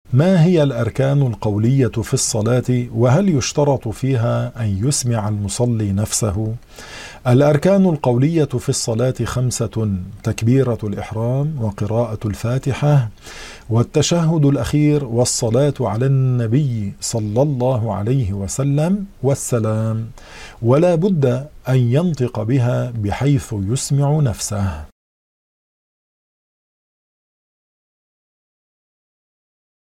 ما هي الأركان القولية في الصلاة، وهل يشترط فيها أن يسمع المصلي نفسه؟ الأركان القولية في الصلاة 5: تكبيرة الإحرام، وقراءة الفاتحة، والتشهد الأخير، والصلاة على النبي صلى الله عليه وسلم، والسلام، ولا بد أن ينطق بها بحيث يسمع نفسه.